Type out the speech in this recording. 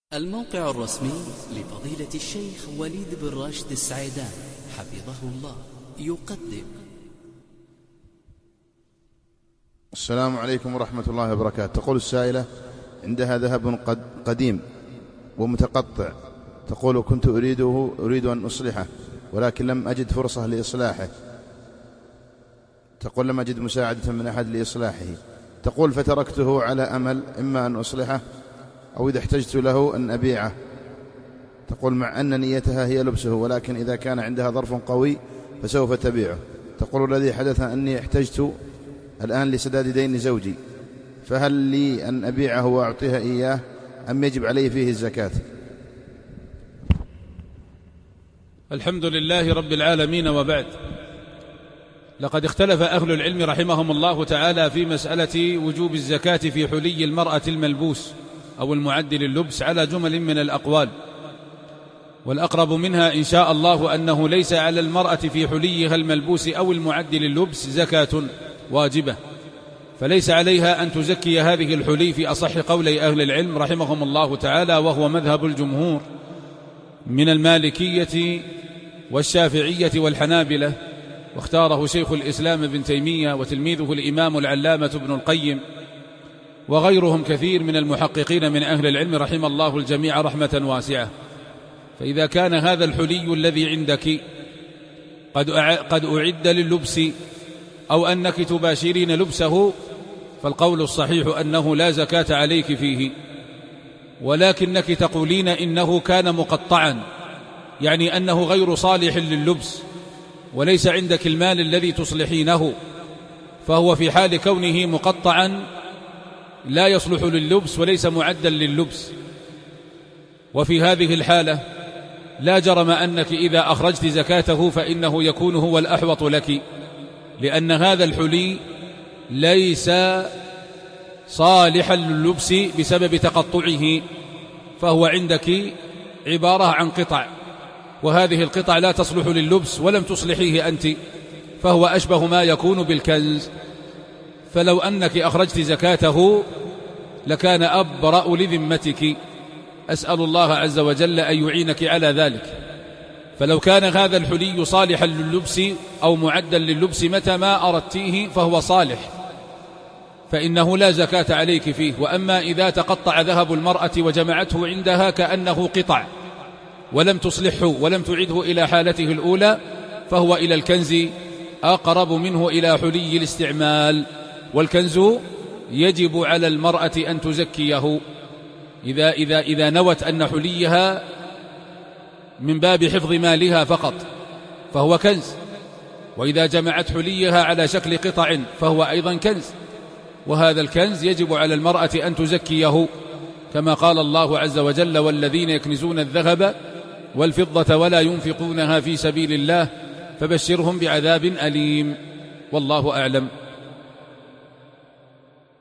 الموقع الرسمي لفضيلة الشيخ وليد بن راشد السعيدان حفظه الله يقدم. السلام عليكم ورحمة الله وبركاته. تقول السائلة: عندها ذهب قديم ومتقطع، تقول: كنت أريد أن أصلحه ولكن لم أجد فرصة لإصلاحه. تقول: لم أجد مساعدة من أحد لإصلاحه. تقول: فتركته على أمل إما أن أصلحه أو إذا احتجت له أن أبيعه. تقول: مع أن نيتها هي لبسه، ولكن إذا كان عندها ظرف قوي فسوف تبيعه. تقول: الذي حدث أني احتجت الآن لسداد دين زوجي، فهل لي أن أبيعه وأعطيها إياه أم يجب علي فيه الزكاة؟ الحمد لله رب العالمين، وبعد. لقد اختلف أهل العلم رحمهم الله تعالى في مسألة وجوب الزكاة في حلي المرأة الملبوس أو المعد لللبس على جمل من الأقوال، والأقرب منها إن شاء الله أنه ليس على المرأة في حليها الملبوس أو المعد لللبس زكاة واجبة، فليس عليها أن تزكي هذه الحلي في أصح قولي أهل العلم رحمهم الله تعالى، وهو مذهب الجمهور من المالكية والشافعية والحنابلة، واختاره شيخ الإسلام ابن تيمية وتلميذه الإمام العلامة ابن القيم وغيرهم كثير من المحققين من أهل العلم رحم الله الجميع رحمة واسعة. فإذا كان هذا الحلي الذي عندك قد أعد لللبس أو أنك تباشرين لبسه، فالقول الصحيح أنه لا زكاة عليك فيه، ولكنك تقولين إنه كان مقطعا، يعني أنه غير صالح لللبس وليس عندك المال الذي تصلحينه، فهو في حال كونه مقطعا لا يصلح لللبس وليس معدا لللبس. وفي هذه الحالة لا جرم أنك إذا أخرجت زكاته فإنه يكون هو الأحوط لك، لأن هذا الحلي ليس صالحا لللبس بسبب تقطعه، فهو عندك عبارة عن قطع، وهذه القطع لا تصلح لللبس ولم تصلحيه أنت، فهو أشبه ما يكون بالكنز. فلو أنك أخرجت زكاته لكان أبرأ لذمتك، أسأل الله عز وجل أن يعينك على ذلك. فلو كان هذا الحلي صالحا لللبس أو معدا لللبس متى ما أردتيه فهو صالح، فإنه لا زكاة عليك فيه. وأما إذا تقطع ذهب المرأة وجمعته عندها كأنه قطع ولم تصلحه ولم تعده إلى حالته الأولى، فهو إلى الكنز أقرب منه إلى حلي الاستعمال، والكنز يجب على المرأة أن تزكيه إذا نوت أن حليها من باب حفظ مالها فقط فهو كنز، وإذا جمعت حليها على شكل قطع فهو أيضا كنز، وهذا الكنز يجب على المرأة أن تزكيه، كما قال الله عز وجل: والذين يكنزون الذهب والفضة ولا ينفقونها في سبيل الله فبشرهم بعذاب أليم. والله أعلم.